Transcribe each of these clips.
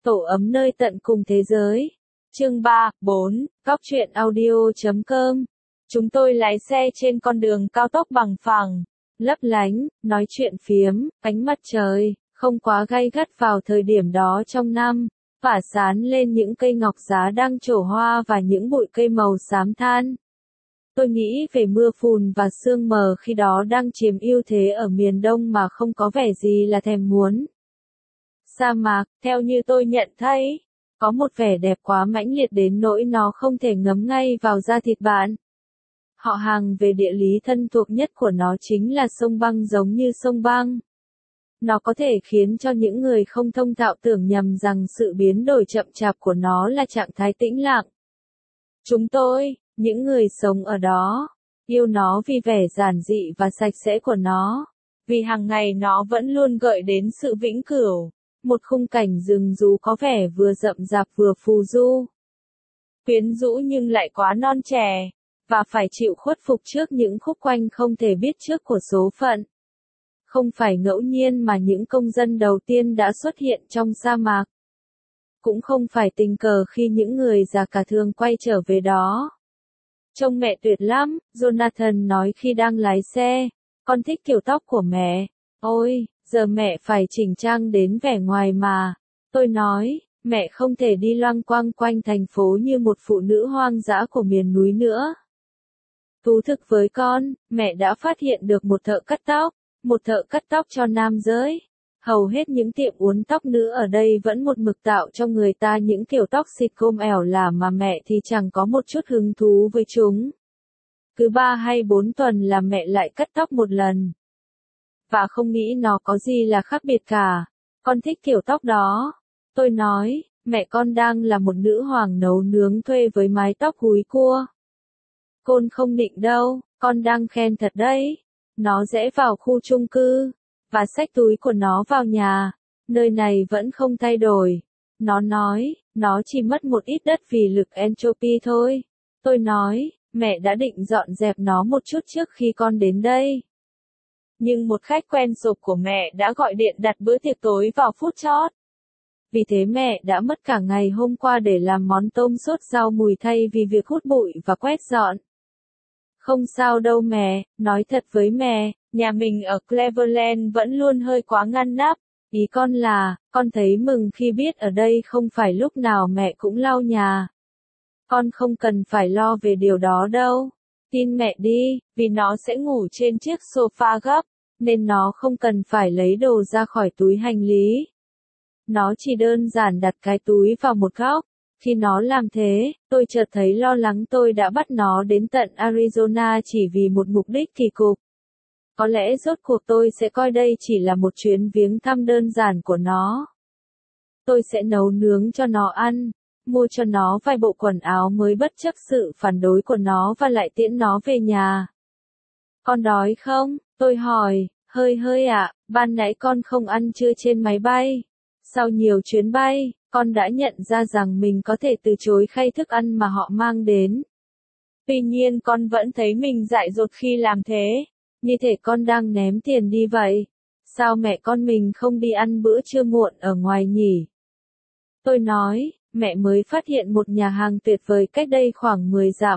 Tổ ấm nơi tận cùng thế giới. Chương 3, 4, Góc truyện audio.com. Chúng tôi lái xe trên con đường cao tốc bằng phẳng, lấp lánh, nói chuyện phiếm, ánh mặt trời, không quá gay gắt vào thời điểm đó trong năm, phả sán lên những cây ngọc giá đang trổ hoa và những bụi cây màu xám than. Tôi nghĩ về mưa phùn và sương mờ khi đó đang chiếm ưu thế ở miền Đông mà không có vẻ gì là thèm muốn. Sa mạc, theo như tôi nhận thấy, có một vẻ đẹp quá mãnh liệt đến nỗi nó không thể ngấm ngay vào da thịt bạn. Họ hàng về địa lý thân thuộc nhất của nó chính là sông băng, giống như sông băng. Nó có thể khiến cho những người không thông thạo tưởng nhầm rằng sự biến đổi chậm chạp của nó là trạng thái tĩnh lặng. Chúng tôi, những người sống ở đó, yêu nó vì vẻ giản dị và sạch sẽ của nó, vì hàng ngày nó vẫn luôn gợi đến sự vĩnh cửu, một khung cảnh rừng rú có vẻ vừa rậm rạp vừa phù du. Quyến rũ nhưng lại quá non trẻ, và phải chịu khuất phục trước những khúc quanh không thể biết trước của số phận. Không phải ngẫu nhiên mà những công dân đầu tiên đã xuất hiện trong sa mạc. Cũng không phải tình cờ khi những người già cả thường quay trở về đó. Trông mẹ tuyệt lắm, Jonathan nói khi đang lái xe. Con thích kiểu tóc của mẹ. Ôi, giờ mẹ phải chỉnh trang đến vẻ ngoài mà. Tôi nói, mẹ không thể đi loanh quanh quanh thành phố như một phụ nữ hoang dã của miền núi nữa. Thú thực với con, mẹ đã phát hiện được một thợ cắt tóc cho nam giới. Hầu hết những tiệm uốn tóc nữ ở đây vẫn một mực tạo cho người ta những kiểu tóc xịt gôm ẻo lả mà mẹ thì chẳng có một chút hứng thú với chúng. Cứ 3 hay 4 tuần là mẹ lại cắt tóc một lần. Và không nghĩ nó có gì là khác biệt cả. Con thích kiểu tóc đó. Tôi nói, mẹ con đang là một nữ hoàng nấu nướng thuê với mái tóc húi cua. Con không định đâu, con đang khen thật đấy. Nó rẽ vào khu chung cư, và xách túi của nó vào nhà. Nơi này vẫn không thay đổi. Nó nói, nó chỉ mất một ít đất vì lực entropy thôi. Tôi nói, mẹ đã định dọn dẹp nó một chút trước khi con đến đây. Nhưng một khách quen thuộc của mẹ đã gọi điện đặt bữa tiệc tối vào phút chót. Vì thế mẹ đã mất cả ngày hôm qua để làm món tôm sốt rau mùi thay vì việc hút bụi và quét dọn. Không sao đâu mẹ, nói thật với mẹ, nhà mình ở Cleveland vẫn luôn hơi quá ngăn nắp. Ý con là, con thấy mừng khi biết ở đây không phải lúc nào mẹ cũng lau nhà. Con không cần phải lo về điều đó đâu. Tin mẹ đi, vì nó sẽ ngủ trên chiếc sofa gấp, nên nó không cần phải lấy đồ ra khỏi túi hành lý. Nó chỉ đơn giản đặt cái túi vào một góc. Khi nó làm thế, tôi chợt thấy lo lắng tôi đã bắt nó đến tận Arizona chỉ vì một mục đích kỳ cục. Có lẽ rốt cuộc tôi sẽ coi đây chỉ là một chuyến viếng thăm đơn giản của nó. Tôi sẽ nấu nướng cho nó ăn, mua cho nó vài bộ quần áo mới bất chấp sự phản đối của nó và lại tiễn nó về nhà. Con đói không? Tôi hỏi, hơi ạ, ban nãy con không ăn trưa trên máy bay. Sau nhiều chuyến bay, con đã nhận ra rằng mình có thể từ chối khay thức ăn mà họ mang đến. Tuy nhiên con vẫn thấy mình dại dột khi làm thế, như thể con đang ném tiền đi vậy. Sao mẹ con mình không đi ăn bữa trưa muộn ở ngoài nhỉ? Tôi nói, mẹ mới phát hiện một nhà hàng tuyệt vời cách đây khoảng 10 dặm.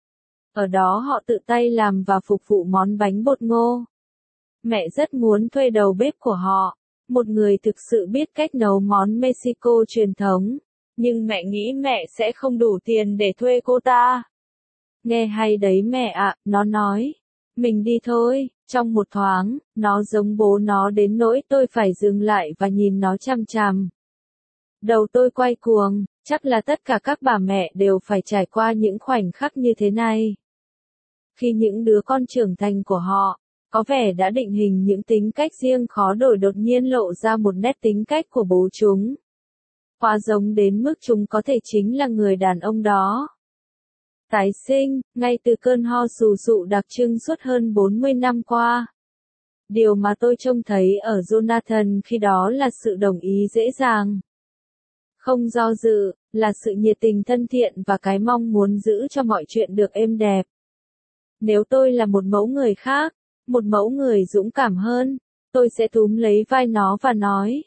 Ở đó họ tự tay làm và phục vụ món bánh bột ngô. Mẹ rất muốn thuê đầu bếp của họ, một người thực sự biết cách nấu món Mexico truyền thống, nhưng mẹ nghĩ mẹ sẽ không đủ tiền để thuê cô ta. Nghe hay đấy mẹ ạ, nó nói. Mình đi thôi. Trong một thoáng, nó giống bố nó đến nỗi tôi phải dừng lại và nhìn nó chằm chằm. Đầu tôi quay cuồng, chắc là tất cả các bà mẹ đều phải trải qua những khoảnh khắc như thế này. Khi những đứa con trưởng thành của họ, có vẻ đã định hình những tính cách riêng khó đổi đột nhiên lộ ra một nét tính cách của bố chúng. Quá giống đến mức chúng có thể chính là người đàn ông đó. Tái sinh, ngay từ cơn ho sù sụ đặc trưng suốt hơn 40 năm qua. Điều mà tôi trông thấy ở Jonathan khi đó là sự đồng ý dễ dàng. Không do dự, là sự nhiệt tình thân thiện và cái mong muốn giữ cho mọi chuyện được êm đẹp. Nếu tôi là một mẫu người khác, một mẫu người dũng cảm hơn, tôi sẽ túm lấy vai nó và nói,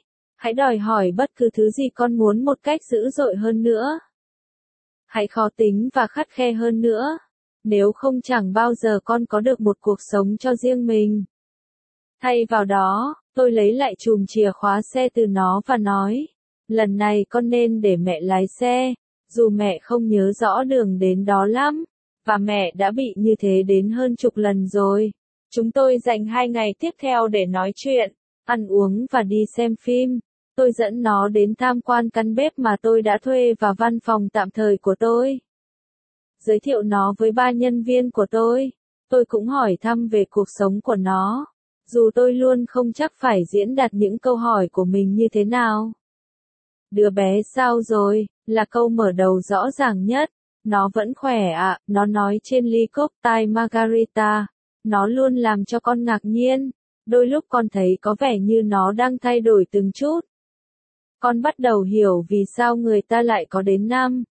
Hãy đòi hỏi bất cứ thứ gì con muốn một cách dữ dội hơn nữa. Hãy khó tính và khắt khe hơn nữa. Nếu không chẳng bao giờ con có được một cuộc sống cho riêng mình. Thay vào đó, tôi lấy lại chùm chìa khóa xe từ nó và nói, lần này con nên để mẹ lái xe, dù mẹ không nhớ rõ đường đến đó lắm, và mẹ đã bị như thế đến hơn chục lần rồi. Chúng tôi dành 2 ngày tiếp theo để nói chuyện, ăn uống và đi xem phim. Tôi dẫn nó đến tham quan căn bếp mà tôi đã thuê và văn phòng tạm thời của tôi. Giới thiệu nó với 3 nhân viên của tôi. Tôi cũng hỏi thăm về cuộc sống của nó. Dù tôi luôn không chắc phải diễn đạt những câu hỏi của mình như thế nào. Đứa bé sao rồi, là câu mở đầu rõ ràng nhất. Nó vẫn khỏe ạ, nó nói trên ly cocktail margarita. Nó luôn làm cho con ngạc nhiên. Đôi lúc con thấy có vẻ như nó đang thay đổi từng chút. Con bắt đầu hiểu vì sao người ta lại có đến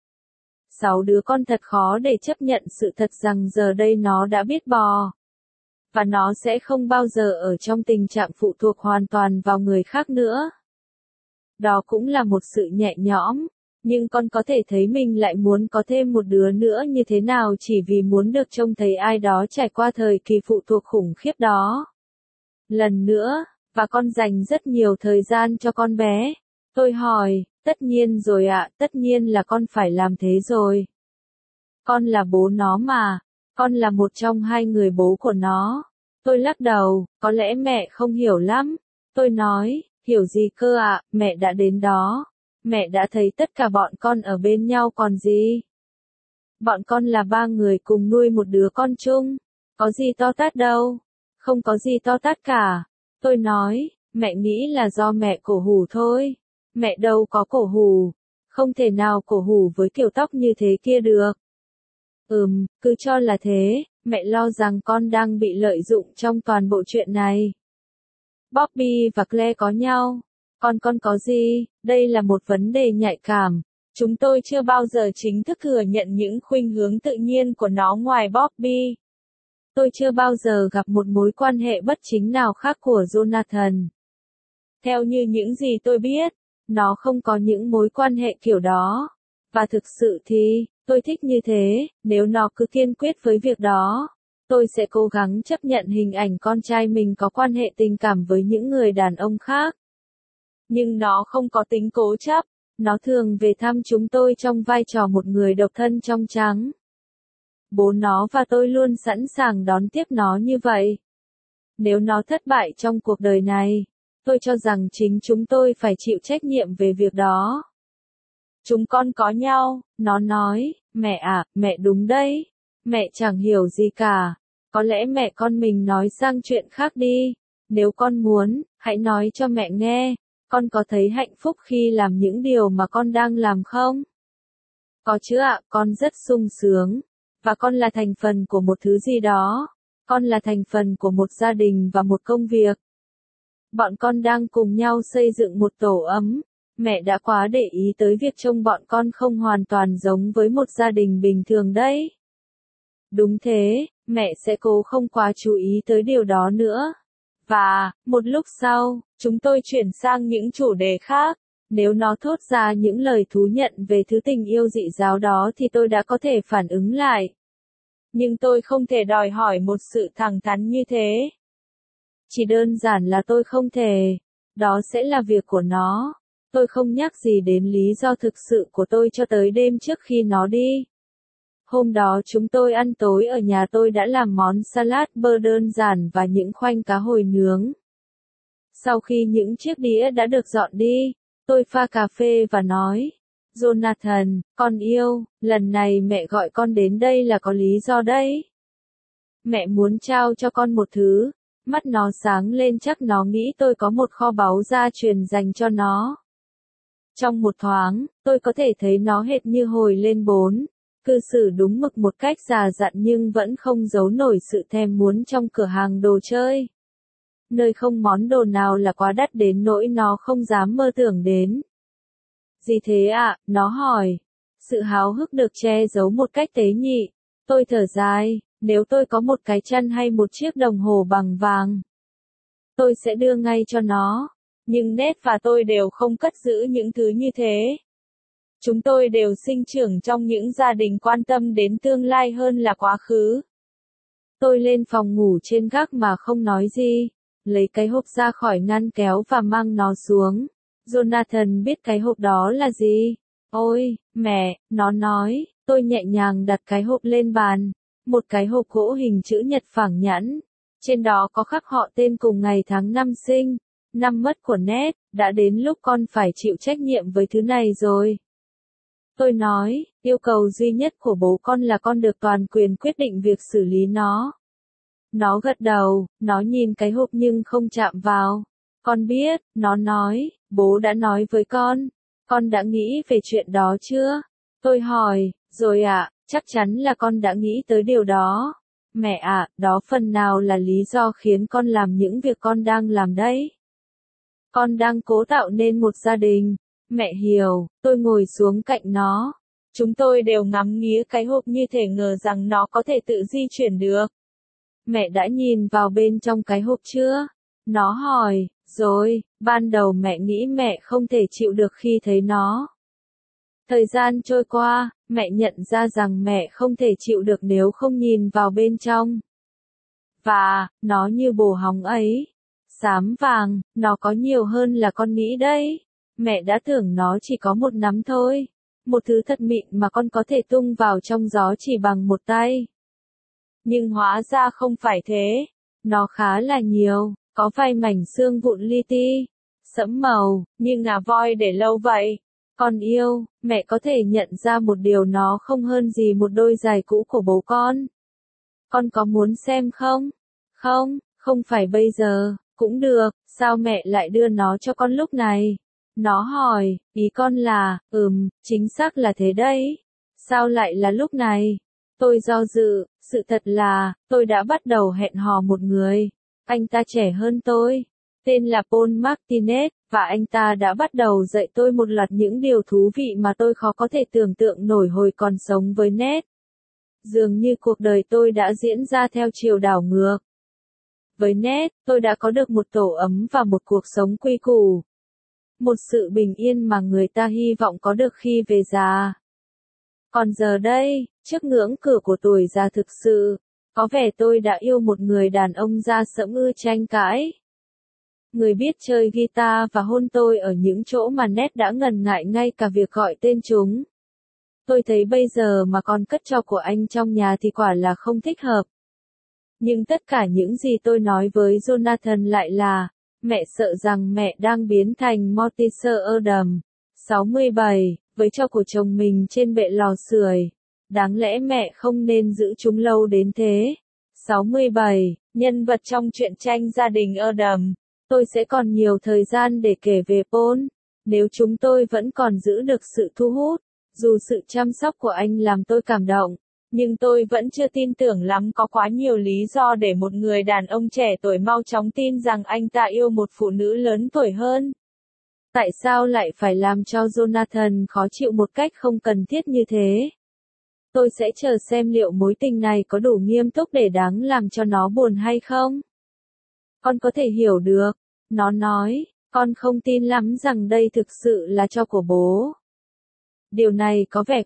6 đứa con thật khó để chấp nhận sự thật rằng giờ đây nó đã biết bò. Và nó sẽ không bao giờ ở trong tình trạng phụ thuộc hoàn toàn vào người khác nữa. Đó cũng là một sự nhẹ nhõm, nhưng con có thể thấy mình lại muốn có thêm một đứa nữa như thế nào chỉ vì muốn được trông thấy ai đó trải qua thời kỳ phụ thuộc khủng khiếp đó. Lần nữa, và con dành rất nhiều thời gian cho con bé. Tôi hỏi, tất nhiên rồi ạ, tất nhiên là con phải làm thế rồi. Con là bố nó mà, con là một trong 2 người bố của nó. Tôi lắc đầu, có lẽ mẹ không hiểu lắm. Tôi nói, hiểu gì cơ ạ, mẹ đã đến đó. Mẹ đã thấy tất cả bọn con ở bên nhau còn gì. Bọn con là 3 người cùng nuôi một đứa con chung. Có gì to tát đâu. Không có gì to tát cả. Tôi nói, mẹ nghĩ là do mẹ cổ hủ thôi. Mẹ đâu có cổ hủ. Không thể nào cổ hủ với kiểu tóc như thế kia được. Cứ cho là thế, mẹ lo rằng con đang bị lợi dụng trong toàn bộ chuyện này. Bobby và Claire có nhau. Con có gì? Đây là một vấn đề nhạy cảm. Chúng tôi chưa bao giờ chính thức thừa nhận những khuynh hướng tự nhiên của nó ngoài Bobby. Tôi chưa bao giờ gặp một mối quan hệ bất chính nào khác của Jonathan. Theo như những gì tôi biết, nó không có những mối quan hệ kiểu đó. Và thực sự thì, tôi thích như thế, nếu nó cứ kiên quyết với việc đó. Tôi sẽ cố gắng chấp nhận hình ảnh con trai mình có quan hệ tình cảm với những người đàn ông khác. Nhưng nó không có tính cố chấp, nó thường về thăm chúng tôi trong vai trò một người độc thân trong trắng. Bố nó và tôi luôn sẵn sàng đón tiếp nó như vậy. Nếu nó thất bại trong cuộc đời này, tôi cho rằng chính chúng tôi phải chịu trách nhiệm về việc đó. Chúng con có nhau, nó nói, mẹ à, mẹ đúng đấy. Mẹ chẳng hiểu gì cả. Có lẽ mẹ con mình nói sang chuyện khác đi. Nếu con muốn, hãy nói cho mẹ nghe. Con có thấy hạnh phúc khi làm những điều mà con đang làm không? Có chứ ạ, con rất sung sướng. Và con là thành phần của một thứ gì đó. Con là thành phần của một gia đình và một công việc. Bọn con đang cùng nhau xây dựng một tổ ấm. Mẹ đã quá để ý tới việc trông bọn con không hoàn toàn giống với một gia đình bình thường đấy. Đúng thế, mẹ sẽ cố không quá chú ý tới điều đó nữa. Và, một lúc sau, chúng tôi chuyển sang những chủ đề khác. Nếu nó thốt ra những lời thú nhận về thứ tình yêu dị giáo đó thì tôi đã có thể phản ứng lại. Nhưng tôi không thể đòi hỏi một sự thẳng thắn như thế. Chỉ đơn giản là tôi không thể. Đó sẽ là việc của nó. Tôi không nhắc gì đến lý do thực sự của tôi cho tới đêm trước khi nó đi. Hôm đó chúng tôi ăn tối ở nhà tôi đã làm món salad bơ đơn giản và những khoanh cá hồi nướng. Sau khi những chiếc đĩa đã được dọn đi, tôi pha cà phê và nói, Jonathan, con yêu, lần này mẹ gọi con đến đây là có lý do đấy. Mẹ muốn trao cho con một thứ. Mắt nó sáng lên, chắc nó nghĩ tôi có một kho báu gia truyền dành cho nó. Trong một thoáng, tôi có thể thấy nó hệt như hồi lên 4. Cư xử đúng mực một cách già dặn nhưng vẫn không giấu nổi sự thèm muốn trong cửa hàng đồ chơi. Nơi không món đồ nào là quá đắt đến nỗi nó không dám mơ tưởng đến. Gì thế ạ? Nó hỏi. Sự háo hức được che giấu một cách tế nhị. Tôi thở dài, nếu tôi có một cái chăn hay một chiếc đồng hồ bằng vàng, tôi sẽ đưa ngay cho nó. Nhưng Ned và tôi đều không cất giữ những thứ như thế. Chúng tôi đều sinh trưởng trong những gia đình quan tâm đến tương lai hơn là quá khứ. Tôi lên phòng ngủ trên gác mà không nói gì, lấy cái hộp ra khỏi ngăn kéo và mang nó xuống. Jonathan biết cái hộp đó là gì. Ôi, mẹ, nó nói, tôi nhẹ nhàng đặt cái hộp lên bàn. Một cái hộp gỗ hình chữ nhật phẳng nhẵn. Trên đó có khắc họ tên cùng ngày tháng năm sinh, năm mất của Ned, đã đến lúc con phải chịu trách nhiệm với thứ này rồi. Tôi nói, yêu cầu duy nhất của bố con là con được toàn quyền quyết định việc xử lý nó. Nó gật đầu, nó nhìn cái hộp nhưng không chạm vào. Con biết, nó nói, bố đã nói với con đã nghĩ về chuyện đó chưa? Tôi hỏi, rồi ạ, chắc chắn là con đã nghĩ tới điều đó. Mẹ ạ, đó phần nào là lý do khiến con làm những việc con đang làm đấy. Con đang cố tạo nên một gia đình. Mẹ hiểu, tôi ngồi xuống cạnh nó. Chúng tôi đều ngắm nghía cái hộp như thể ngờ rằng nó có thể tự di chuyển được. Mẹ đã nhìn vào bên trong cái hộp chưa? Nó hỏi, rồi, ban đầu mẹ nghĩ mẹ không thể chịu được khi thấy nó. Thời gian trôi qua, mẹ nhận ra rằng mẹ không thể chịu được nếu không nhìn vào bên trong. Và, nó như bồ hóng ấy. Xám vàng, nó có nhiều hơn là con nghĩ đấy. Mẹ đã tưởng nó chỉ có một nắm thôi. Một thứ thật mịn mà con có thể tung vào trong gió chỉ bằng một tay. Nhưng hóa ra không phải thế. Nó khá là nhiều, có vài mảnh xương vụn li ti, sẫm màu, như ngà voi để lâu vậy. Con yêu, mẹ có thể nhận ra một điều nó không hơn gì một đôi giày cũ của bố con. Con có muốn xem không? Không, không phải bây giờ, cũng được, sao mẹ lại đưa nó cho con lúc này? Nó hỏi, ý con là, chính xác là thế đấy. Sao lại là lúc này? Tôi do dự, sự thật là, tôi đã bắt đầu hẹn hò một người. Anh ta trẻ hơn tôi, tên là Paul Martinez, và anh ta đã bắt đầu dạy tôi một loạt những điều thú vị mà tôi khó có thể tưởng tượng nổi hồi còn sống với Ned. Dường như cuộc đời tôi đã diễn ra theo chiều đảo ngược. Với Ned, tôi đã có được một tổ ấm và một cuộc sống quy củ. Một sự bình yên mà người ta hy vọng có được khi về già. Còn giờ đây, trước ngưỡng cửa của tuổi già thực sự, có vẻ tôi đã yêu một người đàn ông da sẫm ưa tranh cãi. Người biết chơi guitar và hôn tôi ở những chỗ mà Ned đã ngần ngại ngay cả việc gọi tên chúng. Tôi thấy bây giờ mà còn cất trò của anh trong nhà thì quả là không thích hợp. Nhưng tất cả những gì tôi nói với Jonathan lại là, mẹ sợ rằng mẹ đang biến thành Mortimer Adams, 67, với trò của chồng mình trên bệ lò sưởi. Đáng lẽ mẹ không nên giữ chúng lâu đến thế. 67, nhân vật trong truyện tranh gia đình Adams. Tôi sẽ còn nhiều thời gian để kể về Paul, nếu chúng tôi vẫn còn giữ được sự thu hút. Dù sự chăm sóc của anh làm tôi cảm động, nhưng tôi vẫn chưa tin tưởng lắm có quá nhiều lý do để một người đàn ông trẻ tuổi mau chóng tin rằng anh ta yêu một phụ nữ lớn tuổi hơn. Tại sao lại phải làm cho Jonathan khó chịu một cách không cần thiết như thế? Tôi sẽ chờ xem liệu mối tình này có đủ nghiêm túc để đáng làm cho nó buồn hay không. Con có thể hiểu được, nó nói, con không tin lắm rằng đây thực sự là cho của bố. Điều này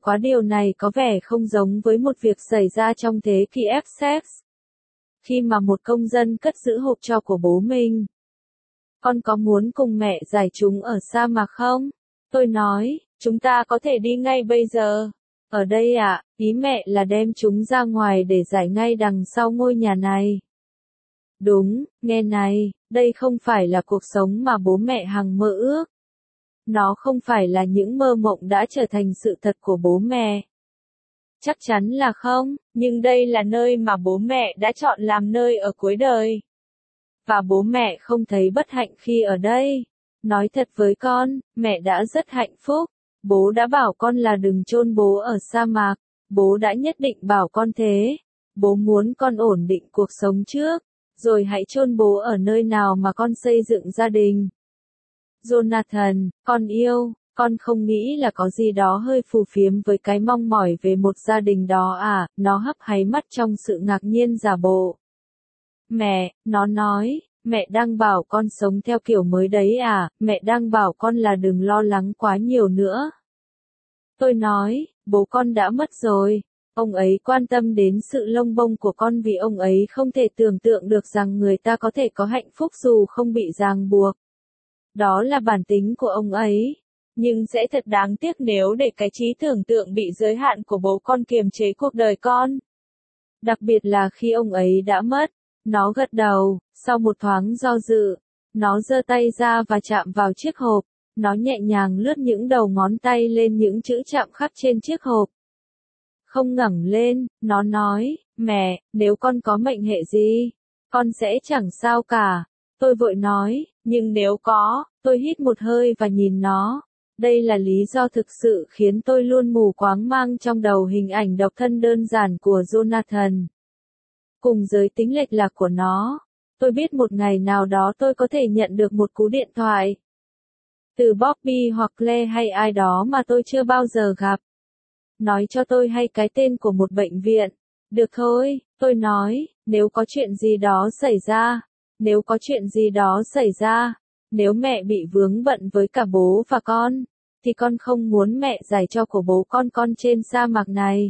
có vẻ không giống với một việc xảy ra trong thế kỷ Essex. Khi mà một công dân cất giữ hộp tro của bố mình. Con có muốn cùng mẹ giải chúng ở sa mạc không? Tôi nói, chúng ta có thể đi ngay bây giờ. Ở đây ạ, ý mẹ là đem chúng ra ngoài để giải ngay đằng sau ngôi nhà này. Đúng, nghe này, đây không phải là cuộc sống mà bố mẹ hằng mơ ước. Nó không phải là những mơ mộng đã trở thành sự thật của bố mẹ. Chắc chắn là không, nhưng đây là nơi mà bố mẹ đã chọn làm nơi ở cuối đời. Và bố mẹ không thấy bất hạnh khi ở đây. Nói thật với con, mẹ đã rất hạnh phúc. Bố đã bảo con là đừng chôn bố ở sa mạc. Bố đã nhất định bảo con thế. Bố muốn con ổn định cuộc sống trước, rồi hãy chôn bố ở nơi nào mà con xây dựng gia đình. Jonathan, con yêu, con không nghĩ là có gì đó hơi phù phiếm với cái mong mỏi về một gia đình đó à? Nó hấp háy mắt trong sự ngạc nhiên giả bộ. Mẹ, nó nói, Mẹ đang bảo con sống theo kiểu mới đấy à, mẹ đang bảo con là đừng lo lắng quá nhiều nữa. Tôi nói, bố con đã mất rồi. Ông ấy quan tâm đến sự lông bông của con vì ông ấy không thể tưởng tượng được rằng người ta có thể có hạnh phúc dù không bị ràng buộc. Đó là bản tính của ông ấy. Nhưng sẽ thật đáng tiếc nếu để cái trí tưởng tượng bị giới hạn của bố con kiềm chế cuộc đời con. Đặc biệt là khi ông ấy đã mất. Nó gật đầu, sau một thoáng do dự. Nó giơ tay ra và chạm vào chiếc hộp. Nó nhẹ nhàng lướt những đầu ngón tay lên những chữ chạm khắc trên chiếc hộp. Không ngẩng lên, nó nói, mẹ, nếu con có mệnh hệ gì, con sẽ chẳng sao cả. Tôi vội nói, nhưng nếu có, tôi hít một hơi và nhìn nó. Đây là lý do thực sự khiến tôi luôn mù quáng mang trong đầu hình ảnh độc thân đơn giản của Jonathan. Cùng giới tính lệch lạc của nó, tôi biết một ngày nào đó tôi có thể nhận được một cú điện thoại. Từ Bobby hoặc Claire hay ai đó mà tôi chưa bao giờ gặp. Nói cho tôi hay cái tên của một bệnh viện. Được thôi, tôi nói, nếu có chuyện gì đó xảy ra, nếu có chuyện gì đó xảy ra, nếu mẹ bị vướng bận với cả bố và con, thì con không muốn mẹ giải cho của bố con trên sa mạc này.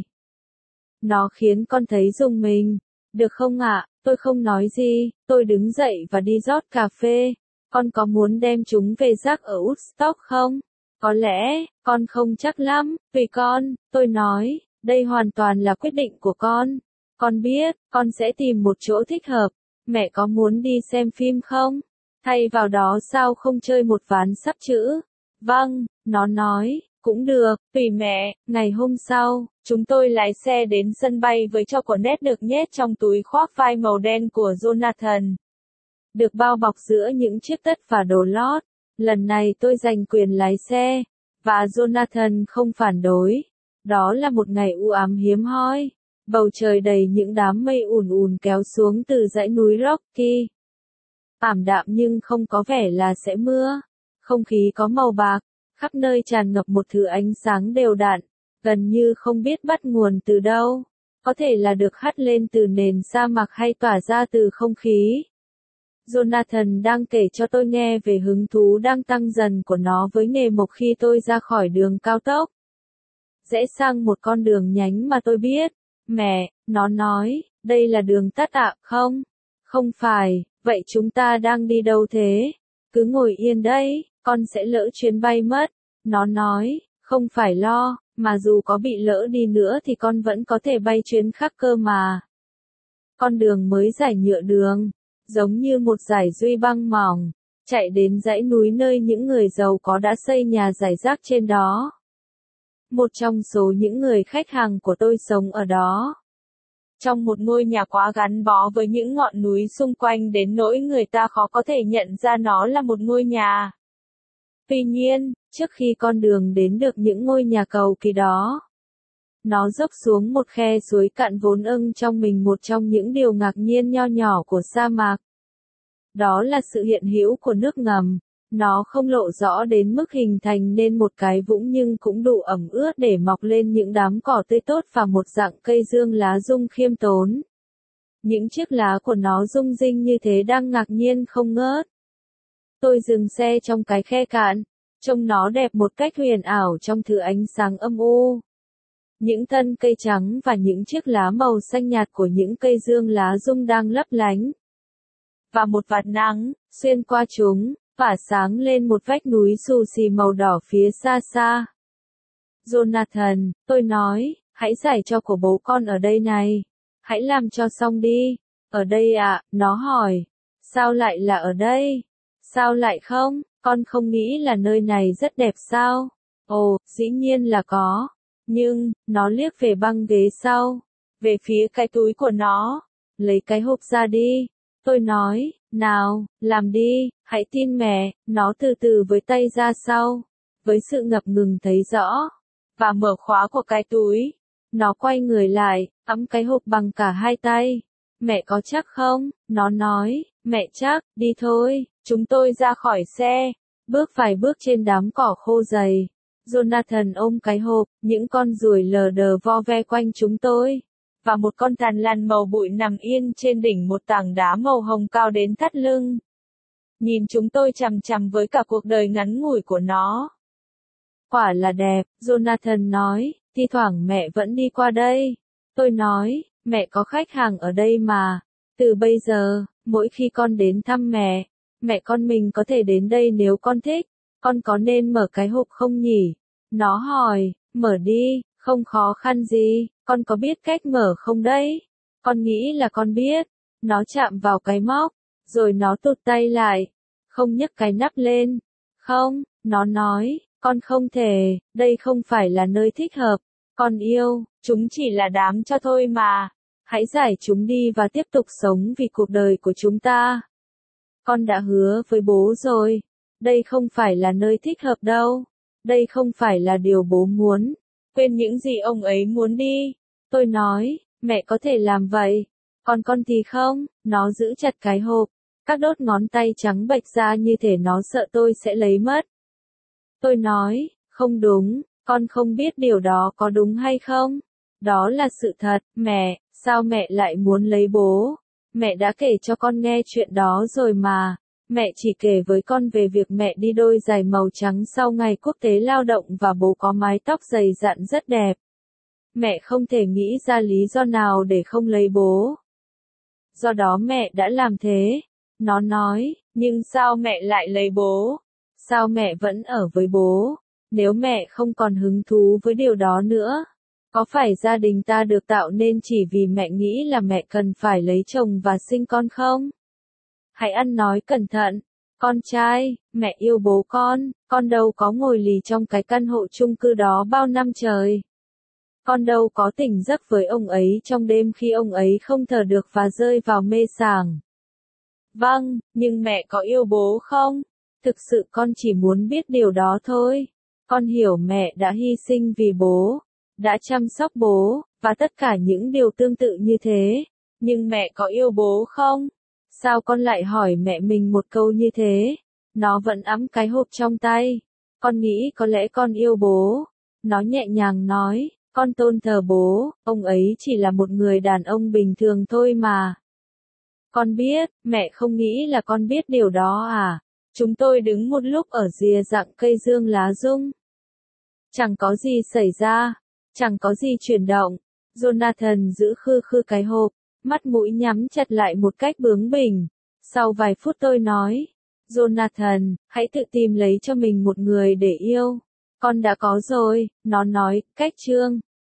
Nó khiến con thấy rùng mình. Được không ạ? Tôi không nói gì, tôi đứng dậy và đi rót cà phê. Con có muốn đem chúng về rác ở Woodstock không? Có lẽ, con không chắc lắm, tùy con, tôi nói, đây hoàn toàn là quyết định của con. Con biết, con sẽ tìm một chỗ thích hợp. Mẹ có muốn đi xem phim không? Thay vào đó sao không chơi một ván sắp chữ? Vâng, nó nói, cũng được, tùy mẹ. Ngày hôm sau, chúng tôi lái xe đến sân bay với cho của nét được nhét trong túi khoác vai màu đen của Jonathan. Được bao bọc giữa những chiếc tất và đồ lót. Lần này tôi giành quyền lái xe, và Jonathan không phản đối. Đó là một ngày u ám hiếm hoi. Bầu trời đầy những đám mây ùn ùn kéo xuống từ dãy núi Rocky. Ảm đạm nhưng không có vẻ là sẽ mưa. Không khí có màu bạc, khắp nơi tràn ngập một thứ ánh sáng đều đặn, gần như không biết bắt nguồn từ đâu. Có thể là được hắt lên từ nền sa mạc hay tỏa ra từ không khí. Jonathan đang kể cho tôi nghe về hứng thú đang tăng dần của nó với nghề mộc khi tôi ra khỏi đường cao tốc. Rẽ sang một con đường nhánh mà tôi biết. Mẹ, nó nói, đây là đường tắt ạ, không? Không phải, vậy chúng ta đang đi đâu thế? Cứ ngồi yên đấy, con sẽ lỡ chuyến bay mất. Nó nói, không phải lo, mà dù có bị lỡ đi nữa thì con vẫn có thể bay chuyến khác cơ mà. Con đường mới dải nhựa đường, giống như một dải duy băng mỏng, chạy đến dãy núi nơi những người giàu có đã xây nhà rải rác trên đó. Một trong số những người khách hàng của tôi sống ở đó. Trong một ngôi nhà quá gắn bó với những ngọn núi xung quanh đến nỗi người ta khó có thể nhận ra nó là một ngôi nhà. Tuy nhiên, trước khi con đường đến được những ngôi nhà cầu kỳ đó, nó dốc xuống một khe suối cạn vốn ưng trong mình một trong những điều ngạc nhiên nho nhỏ của sa mạc. Đó là sự hiện hữu của nước ngầm. Nó không lộ rõ đến mức hình thành nên một cái vũng nhưng cũng đủ ẩm ướt để mọc lên những đám cỏ tươi tốt và một dạng cây dương lá rung khiêm tốn. Những chiếc lá của nó rung rinh như thế đang ngạc nhiên không ngớt. Tôi dừng xe trong cái khe cạn, trông nó đẹp một cách huyền ảo trong thứ ánh sáng âm u. Những thân cây trắng và những chiếc lá màu xanh nhạt của những cây dương lá rung đang lấp lánh. Và một vạt nắng, xuyên qua chúng, phả sáng lên một vách núi xù xì màu đỏ phía xa xa. Jonathan, tôi nói, hãy giải cho của bố con ở đây này. Hãy làm cho xong đi. Ở đây ạ, nó hỏi. Sao lại là ở đây? Sao lại không? Con không nghĩ là nơi này rất đẹp sao? Ồ, dĩ nhiên là có. Nhưng, nó liếc về băng ghế sau. Về phía cái túi của nó. Lấy cái hộp ra đi. Tôi nói, nào, làm đi, hãy tin mẹ, nó từ từ với tay ra sau, với sự ngập ngừng thấy rõ, và mở khóa của cái túi. Nó quay người lại, ẵm cái hộp bằng cả hai tay. Mẹ có chắc không? Nó nói, mẹ chắc, đi thôi. Chúng tôi ra khỏi xe, bước vài bước trên đám cỏ khô dày. Jonathan ôm cái hộp, những con ruồi lờ đờ vo ve quanh chúng tôi. và một con thằn lằn màu bụi nằm yên trên đỉnh một tảng đá màu hồng cao đến thắt lưng. Nhìn chúng tôi chằm chằm với cả cuộc đời ngắn ngủi của nó. Quả là đẹp, Jonathan nói, thi thoảng mẹ vẫn đi qua đây. Tôi nói, mẹ có khách hàng ở đây mà. Từ bây giờ, mỗi khi con đến thăm mẹ con mình có thể đến đây nếu con thích. Con có nên mở cái hộp không nhỉ? Nó hỏi, mở đi, không khó khăn gì, con có biết cách mở không đấy? Con nghĩ là con biết. Nó chạm vào cái móc, rồi nó tụt tay lại, không nhấc cái nắp lên. Không, nó nói, con không thể, đây không phải là nơi thích hợp. Con yêu, chúng chỉ là đám cho thôi mà. Hãy giải chúng đi và tiếp tục sống vì cuộc đời của chúng ta. Con đã hứa với bố rồi. Đây không phải là nơi thích hợp đâu. Đây không phải là điều bố muốn. Quên những gì ông ấy muốn đi. Tôi nói, mẹ có thể làm vậy. Còn con thì không, nó giữ chặt cái hộp. Các đốt ngón tay trắng bệch ra như thể nó sợ tôi sẽ lấy mất. Tôi nói, không đúng, con không biết điều đó có đúng hay không. Đó là sự thật, mẹ, sao mẹ lại muốn lấy bố? Mẹ đã kể cho con nghe chuyện đó rồi mà. Mẹ chỉ kể với con về việc mẹ đi đôi giày màu trắng sau ngày quốc tế lao động và bố có mái tóc dày dặn rất đẹp. Mẹ không thể nghĩ ra lý do nào để không lấy bố. Do đó mẹ đã làm thế. Nó nói, nhưng sao mẹ lại lấy bố? Sao mẹ vẫn ở với bố? Nếu mẹ không còn hứng thú với điều đó nữa. Có phải gia đình ta được tạo nên chỉ vì mẹ nghĩ là mẹ cần phải lấy chồng và sinh con không? Hãy ăn nói cẩn thận. Con trai, mẹ yêu bố con đâu có ngồi lì trong cái căn hộ chung cư đó bao năm trời. Con đâu có tỉnh giấc với ông ấy trong đêm khi ông ấy không thở được và rơi vào mê sảng. Vâng, nhưng mẹ có yêu bố không? Thực sự con chỉ muốn biết điều đó thôi. Con hiểu mẹ đã hy sinh vì bố, đã chăm sóc bố, và tất cả những điều tương tự như thế. Nhưng mẹ có yêu bố không? Sao con lại hỏi mẹ mình một câu như thế? Nó vẫn ẵm cái hộp trong tay. Con nghĩ có lẽ con yêu bố. Nó nhẹ nhàng nói, con tôn thờ bố, ông ấy chỉ là một người đàn ông bình thường thôi mà. Con biết, mẹ không nghĩ là con biết điều đó à? Chúng tôi đứng một lúc ở rìa rặng cây dương lá rung. Chẳng có gì xảy ra, chẳng có gì chuyển động. Jonathan giữ khư khư cái hộp, mắt mũi nhắm chặt lại một cách bướng bỉnh. Sau vài phút tôi nói, Jonathan, hãy tự tìm lấy cho mình một người để yêu. Con đã có rồi, nó nói, cách chương.